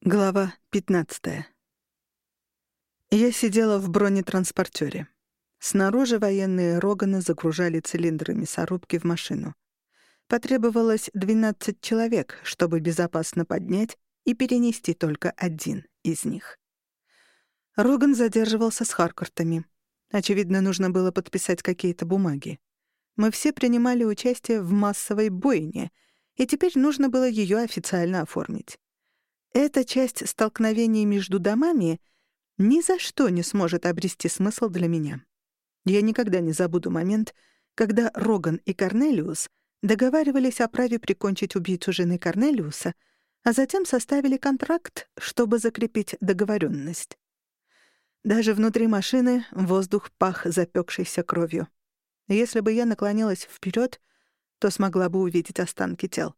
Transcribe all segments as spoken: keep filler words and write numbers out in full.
Глава пятнадцатая. Я сидела в бронетранспортере. Снаружи военные Рогана загружали цилиндры мясорубки в машину. Потребовалось двенадцать человек, чтобы безопасно поднять и перенести только один из них. Роган задерживался с Харкортами. Очевидно, нужно было подписать какие-то бумаги. Мы все принимали участие в массовой бойне, и теперь нужно было ее официально оформить. Эта часть столкновений между домами ни за что не сможет обрести смысл для меня. Я никогда не забуду момент, когда Роган и Корнелиус договаривались о праве прикончить убийцу жены Корнелиуса, а затем составили контракт, чтобы закрепить договоренность. Даже внутри машины воздух пах запекшейся кровью. Если бы я наклонилась вперед, то смогла бы увидеть останки тел.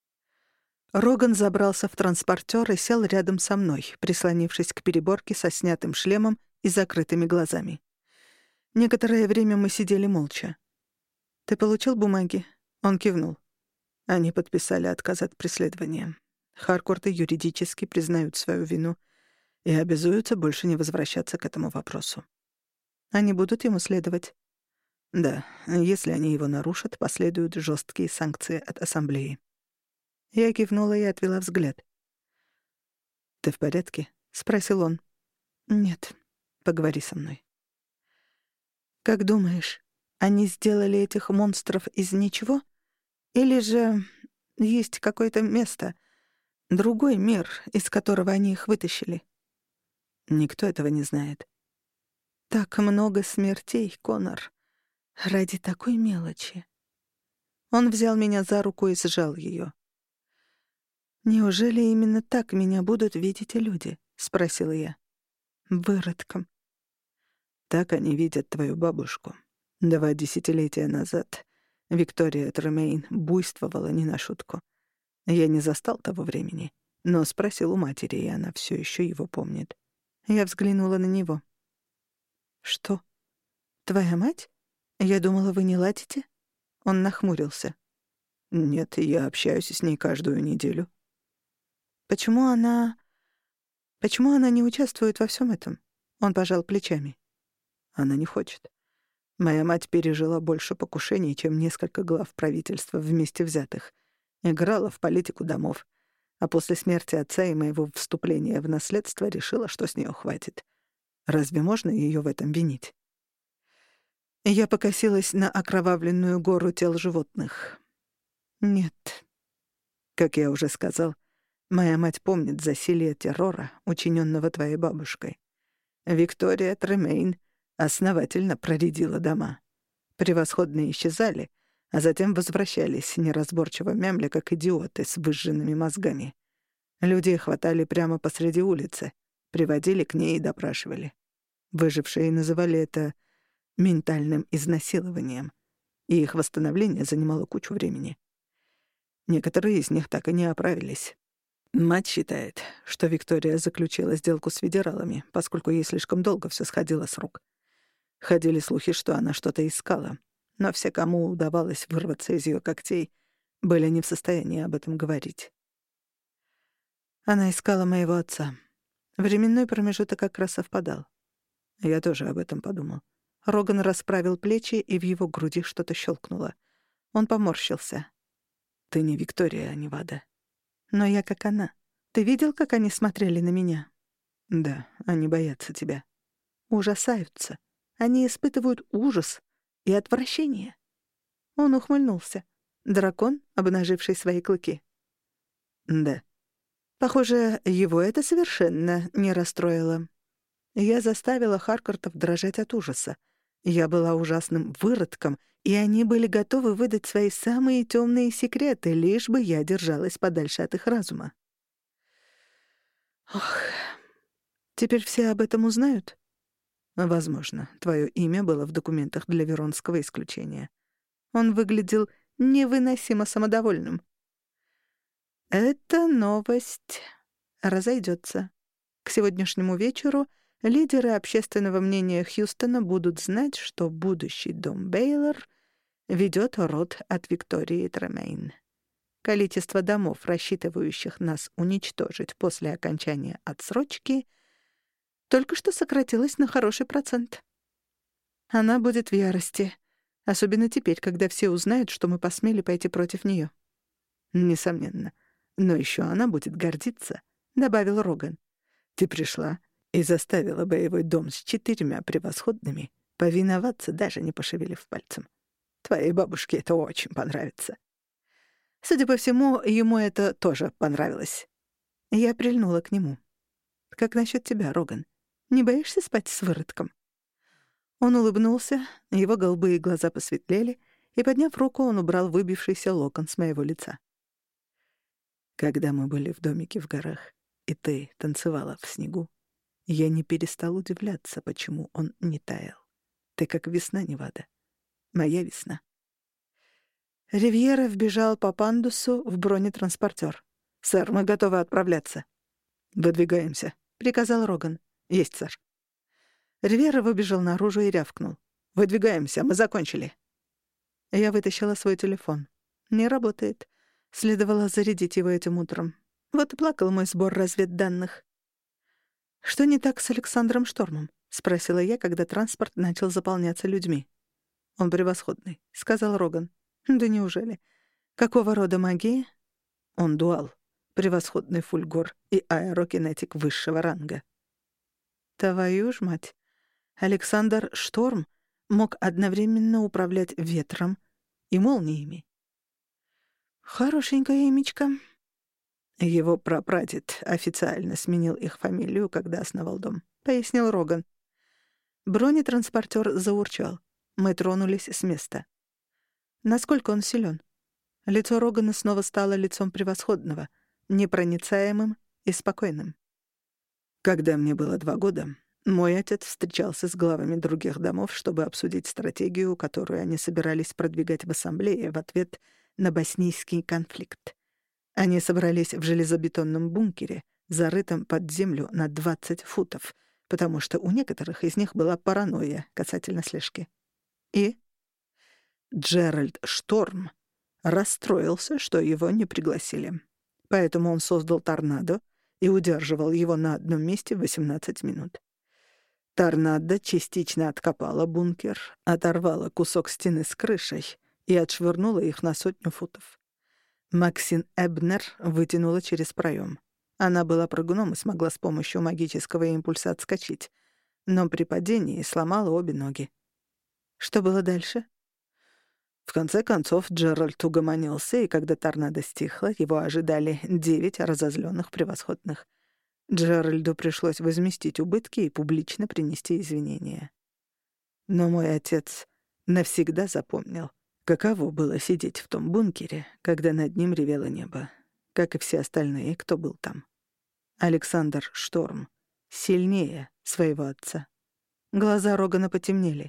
Роган забрался в транспортер и сел рядом со мной, прислонившись к переборке со снятым шлемом и закрытыми глазами. Некоторое время мы сидели молча. «Ты получил бумаги?» Он кивнул. Они подписали отказ от преследования. Харкорты юридически признают свою вину и обязуются больше не возвращаться к этому вопросу. Они будут ему следовать? Да, если они его нарушат, последуют жесткие санкции от ассамблеи. Я кивнула и отвела взгляд. «Ты в порядке?» — спросил он. «Нет, поговори со мной». «Как думаешь, они сделали этих монстров из ничего? Или же есть какое-то место, другой мир, из которого они их вытащили?» «Никто этого не знает». «Так много смертей, Конор. Ради такой мелочи». Он взял меня за руку и сжал ее. «Неужели именно так меня будут видеть и люди?» — спросила я. «Выродком». «Так они видят твою бабушку. Два десятилетия назад Виктория Тремейн буйствовала не на шутку. Я не застал того времени, но спросил у матери, и она все еще его помнит». Я взглянула на него. «Что? Твоя мать? Я думала, вы не ладите?» Он нахмурился. «Нет, я общаюсь с ней каждую неделю». «Почему она... Почему она не участвует во всем этом?» Он пожал плечами. «Она не хочет. Моя мать пережила больше покушений, чем несколько глав правительства вместе взятых. Играла в политику домов. А после смерти отца и моего вступления в наследство решила, что с нее хватит. Разве можно ее в этом винить?» Я покосилась на окровавленную гору тел животных. «Нет». Как я уже сказал, моя мать помнит засилье террора, учиненного твоей бабушкой. Виктория Тремейн основательно проредила дома. Превосходные исчезали, а затем возвращались, неразборчиво мямля, как идиоты с выжженными мозгами. Людей хватали прямо посреди улицы, приводили к ней и допрашивали. Выжившие называли это ментальным изнасилованием, и их восстановление занимало кучу времени. Некоторые из них так и не оправились. Мать считает, что Виктория заключила сделку с федералами, поскольку ей слишком долго все сходило с рук. Ходили слухи, что она что-то искала, но все, кому удавалось вырваться из ее когтей, были не в состоянии об этом говорить. Она искала моего отца. Временной промежуток как раз совпадал. Я тоже об этом подумал. Роган расправил плечи, и в его груди что-то щелкнуло. Он поморщился. «Ты не Виктория, а Невада». «Но я как она. Ты видел, как они смотрели на меня?» «Да, они боятся тебя». «Ужасаются. Они испытывают ужас и отвращение». Он ухмыльнулся. Дракон, обнаживший свои клыки. «Да». Похоже, его это совершенно не расстроило. Я заставила Харкортов дрожать от ужаса. Я была ужасным выродком, и они были готовы выдать свои самые темные секреты, лишь бы я держалась подальше от их разума. Ох, теперь все об этом узнают? Возможно, твое имя было в документах для Веронского исключения. Он выглядел невыносимо самодовольным. Эта новость разойдется. К сегодняшнему вечеру лидеры общественного мнения Хьюстона будут знать, что будущий дом Бейлор ведет род от Виктории Тремейн. количество домов, рассчитывающих нас уничтожить после окончания отсрочки, только что сократилось на хороший процент. Она будет в ярости, особенно теперь, когда все узнают, что мы посмели пойти против неё. Несомненно. Но ещё она будет гордиться, — добавил Роган. Ты пришла и заставила боевой дом с четырьмя превосходными повиноваться, даже не пошевелив пальцем. Твоей бабушке это очень понравится. Судя по всему, ему это тоже понравилось. Я прильнула к нему. Как насчёт тебя, Роган? Не боишься спать с выродком? Он улыбнулся, его голубые глаза посветлели, и, подняв руку, он убрал выбившийся локон с моего лица. Когда мы были в домике в горах, и ты танцевала в снегу, я не перестал удивляться, почему он не таял. Ты как весна, Невада. Моя весна. Ривьера вбежал по пандусу в бронетранспортер. «Сэр, мы готовы отправляться». «Выдвигаемся», — приказал Роган. «Есть, сэр». Ривьера выбежал наружу и рявкнул. «Выдвигаемся, мы закончили». Я вытащила свой телефон. Не работает. Следовало зарядить его этим утром. Вот и плакал мой сбор разведданных. «Что не так с Александром Штормом?» — спросила я, когда транспорт начал заполняться людьми. «Он превосходный», — сказал Роган. «Да неужели? Какого рода магии?» «Он дуал. Превосходный фульгор и аэрокинетик высшего ранга». «Твою ж мать! Александр Шторм мог одновременно управлять ветром и молниями». «Хорошенькое имечко». «Его прапрадед официально сменил их фамилию, когда основал дом», — пояснил Роган. Бронетранспортер заурчал. Мы тронулись с места. Насколько он силен? Лицо Рогана снова стало лицом превосходного, непроницаемым и спокойным. Когда мне было два года, мой отец встречался с главами других домов, чтобы обсудить стратегию, которую они собирались продвигать в ассамблее в ответ на боснийский конфликт. Они собрались в железобетонном бункере, зарытом под землю на двадцать футов, потому что у некоторых из них была паранойя касательно слежки. И Джеральд Шторм расстроился, что его не пригласили. Поэтому он создал торнадо и удерживал его на одном месте восемнадцать минут. Торнадо частично откопала бункер, оторвала кусок стены с крышей и отшвырнула их на сотню футов. Максин Эбнер вытянула через проем. Она была прыгуном и смогла с помощью магического импульса отскочить, но при падении сломала обе ноги. Что было дальше? В конце концов Джеральд угомонился, и когда торнадо стихло, его ожидали девять разозлённых превосходных. Джеральду пришлось возместить убытки и публично принести извинения. Но мой отец навсегда запомнил, каково было сидеть в том бункере, когда над ним ревело небо, как и все остальные, кто был там. Александр Шторм сильнее своего отца. Глаза Рогана потемнели.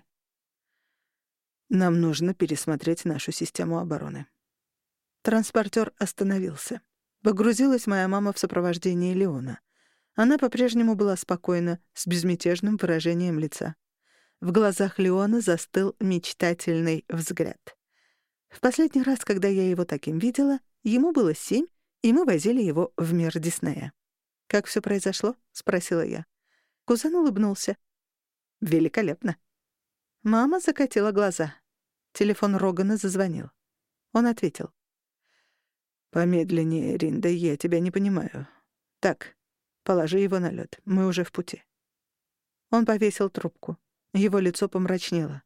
Нам нужно пересмотреть нашу систему обороны. Транспортер остановился. Погрузилась моя мама в сопровождении Леона. Она по-прежнему была спокойна, с безмятежным выражением лица. В глазах Леона застыл мечтательный взгляд. В последний раз, когда я его таким видела, ему было семь, и мы возили его в мир Диснея. «Как всё произошло?» — спросила я. Кузен улыбнулся. «Великолепно». Мама закатила глаза. Телефон Рогана зазвонил. Он ответил. «Помедленнее, Ринда, я тебя не понимаю. Так, положи его на лёд, мы уже в пути». Он повесил трубку. Его лицо помрачнело.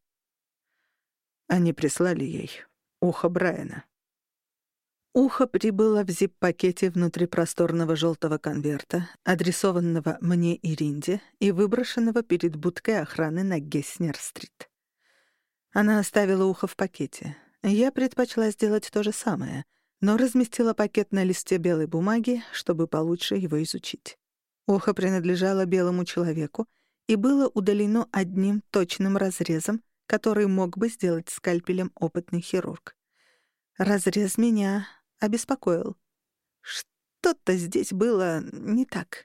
Они прислали ей ухо Брайана. Ухо прибыло в зип-пакете внутри просторного желтого конверта, адресованного мне и Ринде и выброшенного перед будкой охраны на Гесснер-стрит. Она оставила ухо в пакете. Я предпочла сделать то же самое, но разместила пакет на листе белой бумаги, чтобы получше его изучить. Ухо принадлежало белому человеку и было удалено одним точным разрезом, который мог бы сделать скальпелем опытный хирург. Разрез меня обеспокоил. Что-то здесь было не так.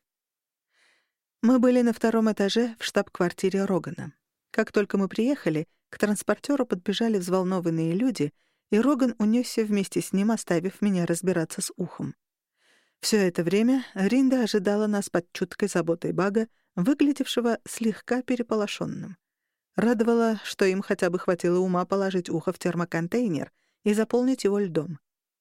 Мы были на втором этаже в штаб-квартире Рогана. Как только мы приехали, к транспортеру подбежали взволнованные люди и Роган унесся вместе с ним, оставив меня разбираться с ухом. Все это время Ринда ожидала нас под чуткой заботой Бага, выглядевшего слегка переполошенным. Радовало, что им хотя бы хватило ума положить ухо в термоконтейнер и заполнить его льдом.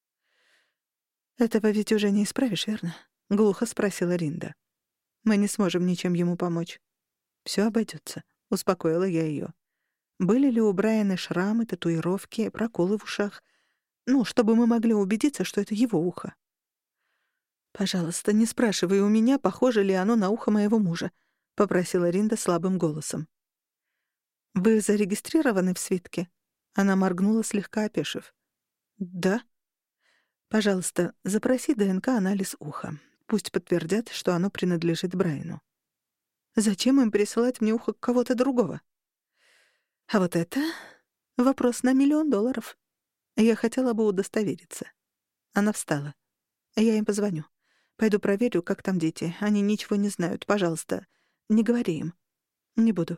«Этого ведь уже не исправишь, верно?» — глухо спросила Ринда. «Мы не сможем ничем ему помочь». «Всё обойдётся», — успокоила я её. Были ли у Брайана шрамы, татуировки, проколы в ушах? Ну, чтобы мы могли убедиться, что это его ухо. «Пожалуйста, не спрашивай у меня, похоже ли оно на ухо моего мужа», — попросила Ринда слабым голосом. «Вы зарегистрированы в свитке?» Она моргнула, слегка опешив. «Да». «Пожалуйста, запроси ДНК-анализ уха. Пусть подтвердят, что оно принадлежит Брайану». «Зачем им присылать мне ухо кого-то другого?» «А вот это вопрос на миллион долларов. Я хотела бы удостовериться». Она встала. «Я им позвоню. Пойду проверю, как там дети. Они ничего не знают. Пожалуйста, не говори им». «Не буду».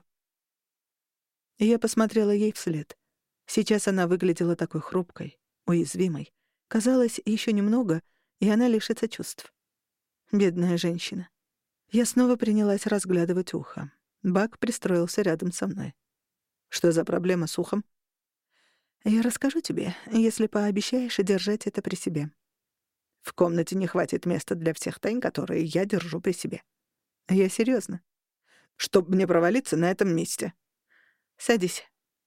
Я посмотрела ей вслед. Сейчас она выглядела такой хрупкой, уязвимой. Казалось, еще немного, и она лишится чувств. Бедная женщина. Я снова принялась разглядывать ухо. Бак пристроился рядом со мной. «Что за проблема с ухом?» «Я расскажу тебе, если пообещаешь держать это при себе». «В комнате не хватит места для всех тайн, которые я держу при себе». «Я серьезно. Чтоб мне провалиться на этом месте». «Садись».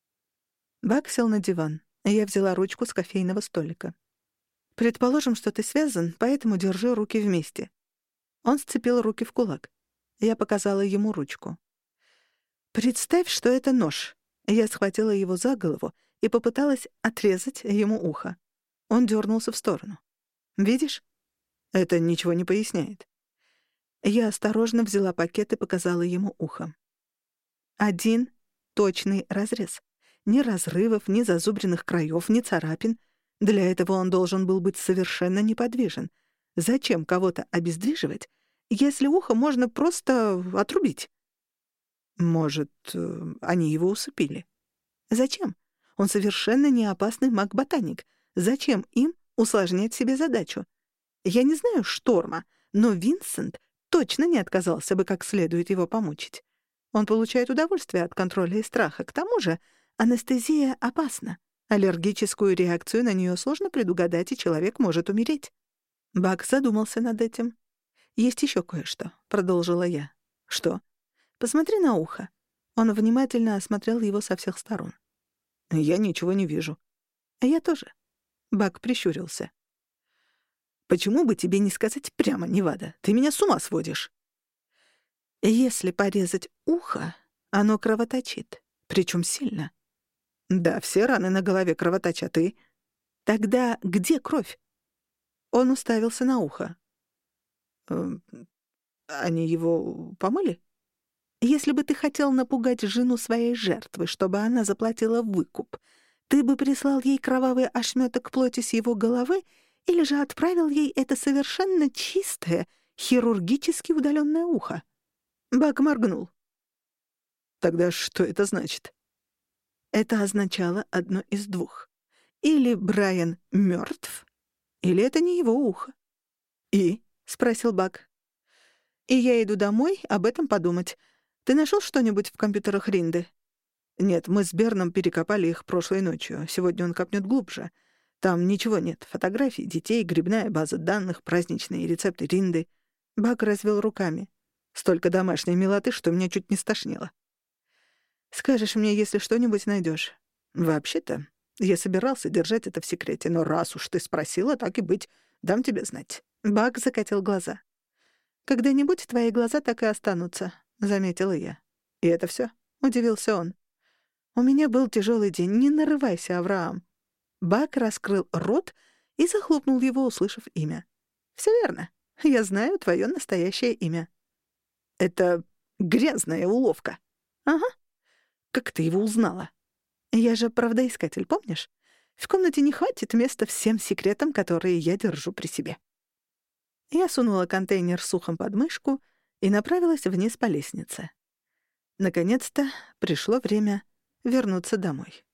Бак сел на диван. Я взяла ручку с кофейного столика. «Предположим, что ты связан, поэтому держи руки вместе». Он сцепил руки в кулак. Я показала ему ручку. «Представь, что это нож». Я схватила его за голову и попыталась отрезать ему ухо. Он дернулся в сторону. «Видишь? Это ничего не поясняет». Я осторожно взяла пакет и показала ему ухо. Один точный разрез. Ни разрывов, ни зазубренных краев, ни царапин. Для этого он должен был быть совершенно неподвижен. Зачем кого-то обездвиживать, если ухо можно просто отрубить? Может, они его усыпили? Зачем? Он совершенно не опасный маг-ботаник. Зачем им усложнять себе задачу? Я не знаю Шторма, но Винсент точно не отказался бы как следует его помучить. Он получает удовольствие от контроля и страха. К тому же анестезия опасна. Аллергическую реакцию на нее сложно предугадать, и человек может умереть. Бак задумался над этим. «Есть еще кое-что», — продолжила я. «Что?» «Посмотри на ухо». Он внимательно осмотрел его со всех сторон. «Я ничего не вижу». «Я тоже». Бак прищурился. «Почему бы тебе не сказать прямо, Невада? Ты меня с ума сводишь». «Если порезать ухо, оно кровоточит, причем сильно». «Да, все раны на голове кровоточат, и...» «Тогда где кровь?» Он уставился на ухо. «Эм, они его помыли?» «Если бы ты хотел напугать жену своей жертвы, чтобы она заплатила выкуп, ты бы прислал ей кровавый ошметок плоти с его головы или же отправил ей это совершенно чистое, хирургически удаленное ухо?» Бак моргнул. «Тогда что это значит?» Это означало одно из двух. Или Брайан мертв, или это не его ухо. «И?» — спросил Бак. «И я иду домой об этом подумать. Ты нашел что-нибудь в компьютерах Ринды?» «Нет, мы с Берном перекопали их прошлой ночью. Сегодня он копнет глубже. Там ничего нет. Фотографий, детей, грибная база данных, праздничные рецепты Ринды». Бак развел руками. «Столько домашней милоты, что меня чуть не стошнило». «Скажешь мне, если что-нибудь найдешь. «Вообще-то, я собирался держать это в секрете, но раз уж ты спросила, так и быть, дам тебе знать». Бак закатил глаза. «Когда-нибудь твои глаза так и останутся», — заметила я. «И это все? Удивился он. «У меня был тяжелый день. Не нарывайся, Авраам». Бак раскрыл рот и захлопнул его, услышав имя. «Все верно. Я знаю твое настоящее имя». «Это грязная уловка». «Ага. Как ты его узнала?» «Я же правдоискатель, помнишь? В комнате не хватит места всем секретам, которые я держу при себе». Я сунула контейнер с ухом под мышку и направилась вниз по лестнице. Наконец-то пришло время вернуться домой.